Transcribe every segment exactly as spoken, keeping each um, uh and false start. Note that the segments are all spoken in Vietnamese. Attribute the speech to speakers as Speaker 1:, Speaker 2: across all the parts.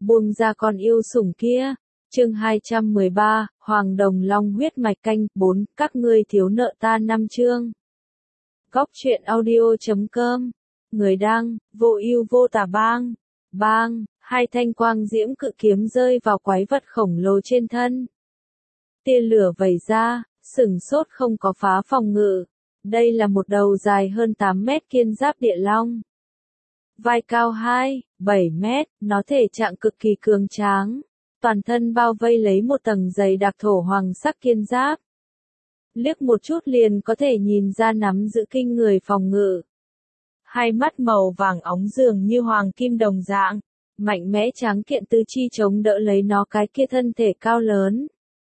Speaker 1: buông ra con yêu sủng kia. Chương hai trăm mười ba, Hoàng Đồng Long huyết mạch canh bốn, các ngươi thiếu nợ ta năm chương. Góc truyện audio chấm com, người đăng, vô ưu vô tà bang. Bang, hai thanh quang diễm cự kiếm rơi vào quái vật khổng lồ trên thân. Tia lửa vẩy ra, sửng sốt không có phá phòng ngự. Đây là một đầu dài hơn tám mét kiên giáp địa long. Vai cao hai, bảy mét, nó thể trạng cực kỳ cường tráng. Toàn thân bao vây lấy một tầng dày đặc thổ hoàng sắc kiên giáp. Liếc một chút liền có thể nhìn ra nắm giữ kinh người phòng ngự. Hai mắt màu vàng óng dường như hoàng kim đồng dạng, mạnh mẽ tráng kiện tứ chi chống đỡ lấy nó cái kia thân thể cao lớn.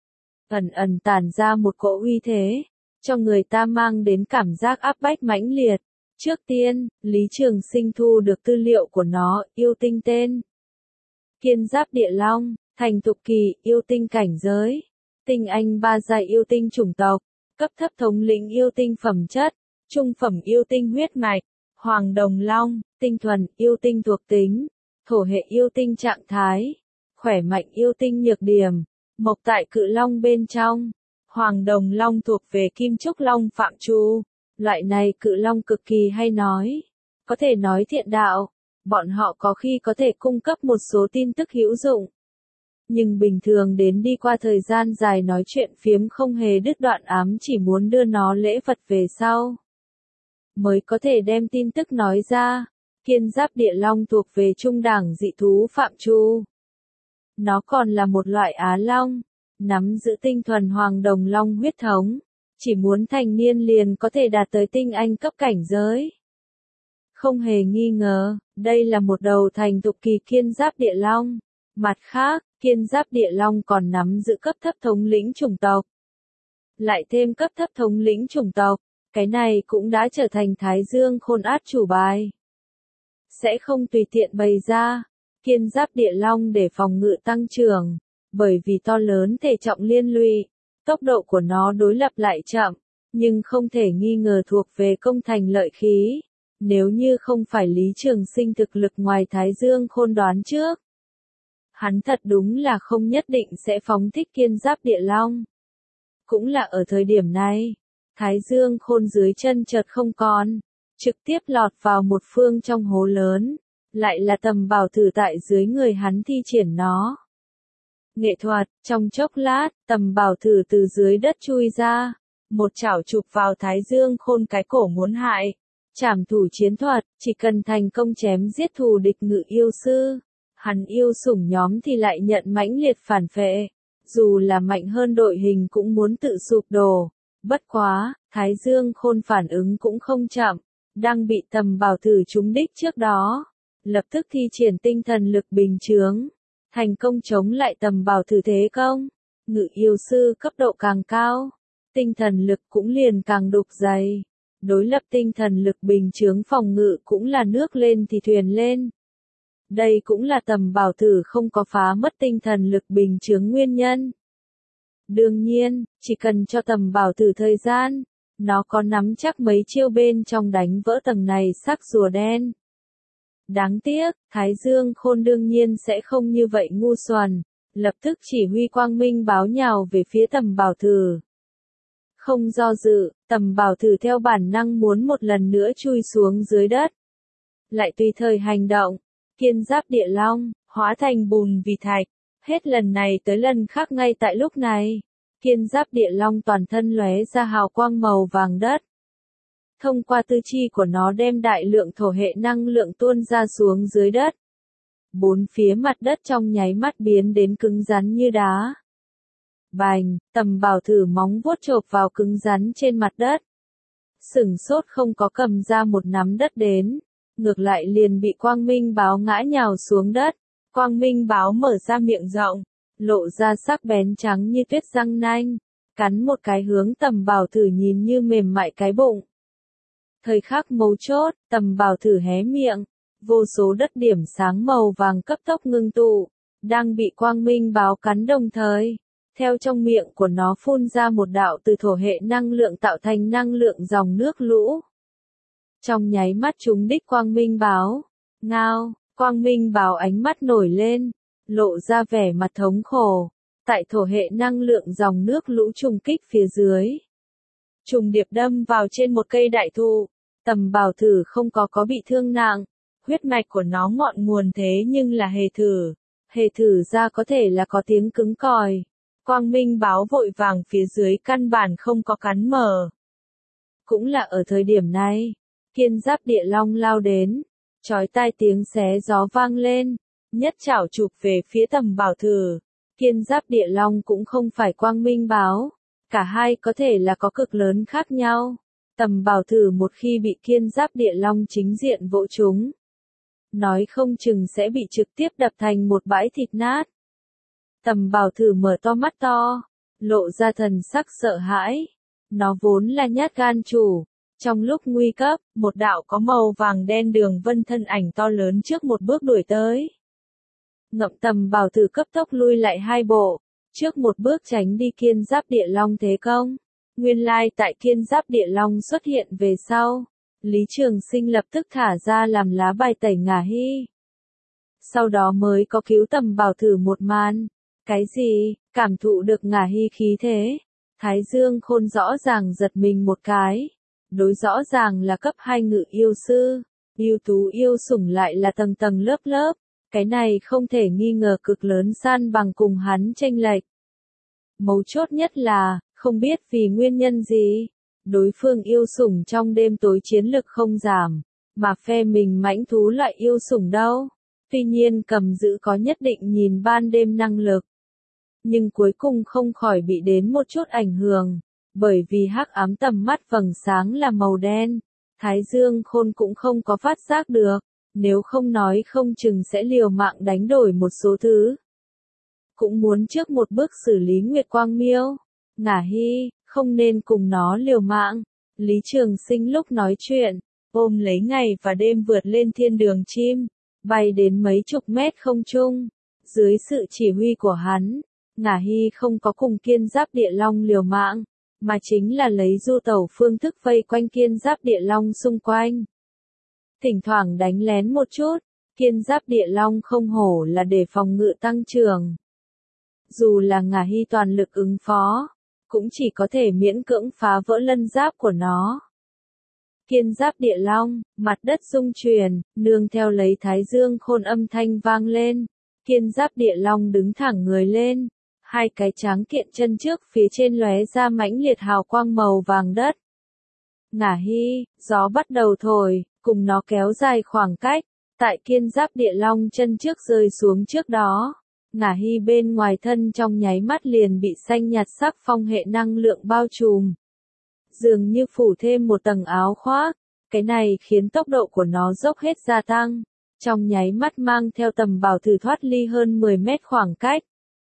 Speaker 1: Ẩn ẩn tản ra một cỗ uy thế, cho người ta mang đến cảm giác áp bách mãnh liệt. Trước tiên, Lý Trường Sinh thu được tư liệu của nó, yêu tinh tên. Kiên giáp địa long, thành thục kỳ, yêu tinh cảnh giới. Tinh anh ba giai yêu tinh chủng tộc, cấp thấp thống lĩnh yêu tinh phẩm chất, trung phẩm yêu tinh huyết mạch, Hoàng Đồng Long, tinh thuần, yêu tinh thuộc tính, thổ hệ yêu tinh trạng thái, khỏe mạnh yêu tinh nhược điểm, mộc tại cự long bên trong. Hoàng Đồng Long thuộc về kim trúc long phạm trù. Loại này cự long cực kỳ hay nói, có thể nói thiện đạo, bọn họ có khi có thể cung cấp một số tin tức hữu dụng. Nhưng bình thường đến đi qua thời gian dài nói chuyện phiếm không hề đứt đoạn ám chỉ muốn đưa nó lễ vật về sau. Mới có thể đem tin tức nói ra, kiên giáp địa long thuộc về trung đẳng dị thú phạm trù. Nó còn là một loại á long, nắm giữ tinh thuần Hoàng Đồng Long huyết thống. Chỉ muốn thành niên liền có thể đạt tới tinh anh cấp cảnh giới. Không hề nghi ngờ, đây là một đầu thành thục kỳ kiên giáp địa long. Mặt khác, kiên giáp địa long còn nắm giữ cấp thấp thống lĩnh chủng tộc. Lại thêm cấp thấp thống lĩnh chủng tộc, cái này cũng đã trở thành Thái Dương Khôn át chủ bài. Sẽ không tùy tiện bày ra, kiên giáp địa long để phòng ngự tăng trưởng, bởi vì to lớn thể trọng liên lụy. Tốc độ của nó đối lập lại chậm, nhưng không thể nghi ngờ thuộc về công thành lợi khí. Nếu như không phải Lý Trường Sinh thực lực ngoài Thái Dương Khôn đoán trước, hắn thật đúng là không nhất định sẽ phóng thích kiên giáp địa long. Cũng là ở thời điểm này, Thái Dương Khôn dưới chân chợt không còn, trực tiếp lọt vào một phương trong hố lớn, lại là Tầm Bảo Thử tại dưới người hắn thi triển nó. Nghệ thuật, trong chốc lát, Tầm Bảo Thử từ dưới đất chui ra, một chảo chụp vào Thái Dương Khôn cái cổ muốn hại. Trảm thủ chiến thuật, chỉ cần thành công chém giết thù địch ngự yêu sư, hắn yêu sủng nhóm thì lại nhận mãnh liệt phản phệ, dù là mạnh hơn đội hình cũng muốn tự sụp đổ. Bất quá, Thái Dương Khôn phản ứng cũng không chậm, đang bị Tầm Bảo Thử trúng đích trước đó, lập tức thi triển tinh thần lực bình chướng. Thành công chống lại Tầm Bảo Thử thế công. Ngự yêu sư cấp độ càng cao, tinh thần lực cũng liền càng đục dày. Đối lập tinh thần lực bình chướng phòng ngự cũng là nước lên thì thuyền lên. Đây cũng là Tầm Bảo Thử không có phá mất tinh thần lực bình chướng nguyên nhân. Đương nhiên, chỉ cần cho Tầm Bảo Thử thời gian, nó có nắm chắc mấy chiêu bên trong đánh vỡ tầng này sắc rùa đen. Đáng tiếc, Thái Dương Khôn đương nhiên sẽ không như vậy ngu xuẩn, lập tức chỉ huy quang minh báo nhào về phía Tầm Bảo Thử. Không do dự, Tầm Bảo Thử theo bản năng muốn một lần nữa chui xuống dưới đất. Lại tùy thời hành động, kiên giáp địa long, hóa thành bùn vì thạch, hết lần này tới lần khác ngay tại lúc này, kiên giáp địa long toàn thân lóe ra hào quang màu vàng đất. Thông qua tư chi của nó đem đại lượng thổ hệ năng lượng tuôn ra xuống dưới đất. Bốn phía mặt đất trong nháy mắt biến đến cứng rắn như đá. Bành, Tầm Bảo Thử móng vuốt chộp vào cứng rắn trên mặt đất. Sửng sốt không có cầm ra một nắm đất đến, ngược lại liền bị Quang Minh Báo ngã nhào xuống đất. Quang Minh Báo mở ra miệng rộng, lộ ra sắc bén trắng như tuyết răng nanh, cắn một cái hướng Tầm Bảo Thử nhìn như mềm mại cái bụng. Thời khắc mấu chốt, Tầm Bảo Thử hé miệng, vô số đất điểm sáng màu vàng cấp tốc ngưng tụ, đang bị Quang Minh Báo cắn đồng thời. Theo trong miệng của nó phun ra một đạo từ thổ hệ năng lượng tạo thành năng lượng dòng nước lũ. Trong nháy mắt trúng đích Quang Minh Báo. Ngao, Quang Minh Báo ánh mắt nổi lên, lộ ra vẻ mặt thống khổ. Tại thổ hệ năng lượng dòng nước lũ trùng kích phía dưới. Trùng điệp đâm vào trên một cây đại thụ, Tầm Bảo Thử không có có bị thương nặng, huyết mạch của nó ngọn nguồn thế nhưng là hề thử. Hề thử ra có thể là có tiếng cứng còi. Quang Minh báo vội vàng phía dưới căn bản không có cắn mở. Cũng là ở thời điểm này, Kiên Giáp Địa Long lao đến, chói tai tiếng xé gió vang lên, nhất chảo chụp về phía Tầm Bảo Thử. Kiên Giáp Địa Long cũng không phải Quang Minh báo, cả hai có thể là có cực lớn khác nhau. Tầm Bảo Thử một khi bị Kiên Giáp Địa Long chính diện vỗ trúng, nói không chừng sẽ bị trực tiếp đập thành một bãi thịt nát. Tầm Bảo Thử mở to mắt to, lộ ra thần sắc sợ hãi. Nó vốn là nhát gan chủ. Trong lúc nguy cấp, một đạo có màu vàng đen đường vân thân ảnh to lớn trước một bước đuổi tới. Ngậm Tầm Bảo Thử cấp tốc lui lại hai bộ, trước một bước tránh đi Kiên Giáp Địa Long thế công. Nguyên lai tại Kiên Giáp Địa Long xuất hiện về sau, Lý Trường Sinh lập tức thả ra làm lá bài tẩy Ngả Hy. Sau đó mới có cứu Tầm Bảo Thử một màn. Cái gì? Cảm thụ được Ngả Hy khí thế, Thái Dương Khôn rõ ràng giật mình một cái. Đối rõ ràng là cấp hai ngự yêu sư, yêu tú yêu sủng lại là tầng tầng lớp lớp. Cái này không thể nghi ngờ cực lớn san bằng cùng hắn chênh lệch. Mấu chốt nhất là, không biết vì nguyên nhân gì, đối phương yêu sủng trong đêm tối chiến lực không giảm, mà phe mình mãnh thú lại yêu sủng đâu. Tuy nhiên cầm giữ có nhất định nhìn ban đêm năng lực, nhưng cuối cùng không khỏi bị đến một chút ảnh hưởng, bởi vì hắc ám tầm mắt vầng sáng là màu đen, Thái Dương Khôn cũng không có phát giác được, nếu không nói không chừng sẽ liều mạng đánh đổi một số thứ. Cũng muốn trước một bước xử lý Nguyệt Quang Miêu, Ngả Hy, không nên cùng nó liều mạng. Lý Trường Sinh lúc nói chuyện, ôm lấy ngày và đêm vượt lên thiên đường chim, bay đến mấy chục mét không trung. Dưới sự chỉ huy của hắn, Ngả Hy không có cùng Kiên Giáp Địa Long liều mạng, mà chính là lấy du tẩu phương thức vây quanh Kiên Giáp Địa Long xung quanh. Thỉnh thoảng đánh lén một chút, Kiên Giáp Địa Long không hổ là để phòng ngự tăng trưởng. Dù là Ngả Hy toàn lực ứng phó, cũng chỉ có thể miễn cưỡng phá vỡ lân giáp của nó. Kiên Giáp Địa Long, mặt đất rung chuyển, nương theo lấy Thái Dương Khôn âm thanh vang lên. Kiên Giáp Địa Long đứng thẳng người lên, hai cái tráng kiện chân trước phía trên lóe ra mãnh liệt hào quang màu vàng đất. Ngả Hy, gió bắt đầu thổi, cùng nó kéo dài khoảng cách, tại Kiên Giáp Địa Long chân trước rơi xuống trước đó. Ngả Hy bên ngoài thân trong nháy mắt liền bị xanh nhạt sắc phong hệ năng lượng bao trùm. Dường như phủ thêm một tầng áo khoác, cái này khiến tốc độ của nó dốc hết gia tăng, trong nháy mắt mang theo Tầm Bảo Thử thoát ly hơn mười mét khoảng cách.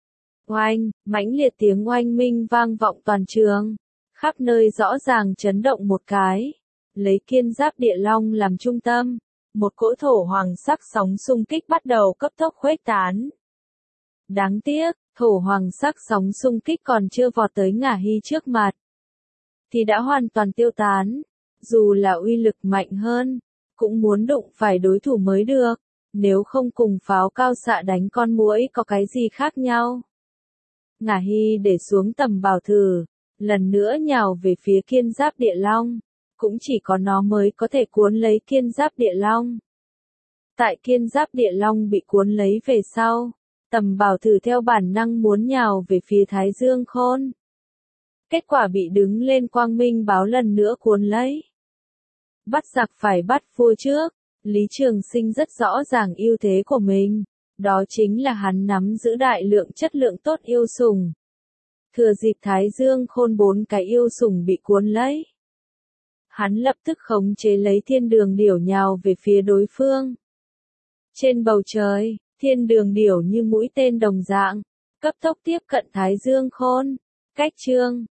Speaker 1: Oanh, mãnh liệt tiếng oanh minh vang vọng toàn trường, khắp nơi rõ ràng chấn động một cái, lấy Kiên Giáp Địa Long làm trung tâm, một cỗ thổ hoàng sắc sóng xung kích bắt đầu cấp tốc khuếch tán. Đáng tiếc, thổ hoàng sắc sóng xung kích còn chưa vọt tới Ngả Hy trước mặt, thì đã hoàn toàn tiêu tán. Dù là uy lực mạnh hơn, cũng muốn đụng phải đối thủ mới được, nếu không cùng pháo cao xạ đánh con muỗi có cái gì khác nhau. Ngả Hy để xuống Tầm Bảo Thử, lần nữa nhào về phía Kiên Giáp Địa Long, cũng chỉ có nó mới có thể cuốn lấy Kiên Giáp Địa Long. Tại Kiên Giáp Địa Long bị cuốn lấy về sau, Tầm Bảo Thử theo bản năng muốn nhào về phía Thái Dương Khôn. Kết quả bị đứng lên Quang Minh báo lần nữa cuốn lấy. Bắt giặc phải bắt vua trước, Lý Trường Sinh rất rõ ràng ưu thế của mình, đó chính là hắn nắm giữ đại lượng chất lượng tốt yêu sủng. Thừa dịp Thái Dương Khôn bốn cái yêu sủng bị cuốn lấy, hắn lập tức khống chế lấy thiên đường điểu nhào về phía đối phương. Trên bầu trời, thiên đường điểu như mũi tên đồng dạng, cấp tốc tiếp cận Thái Dương Khôn. Cách chương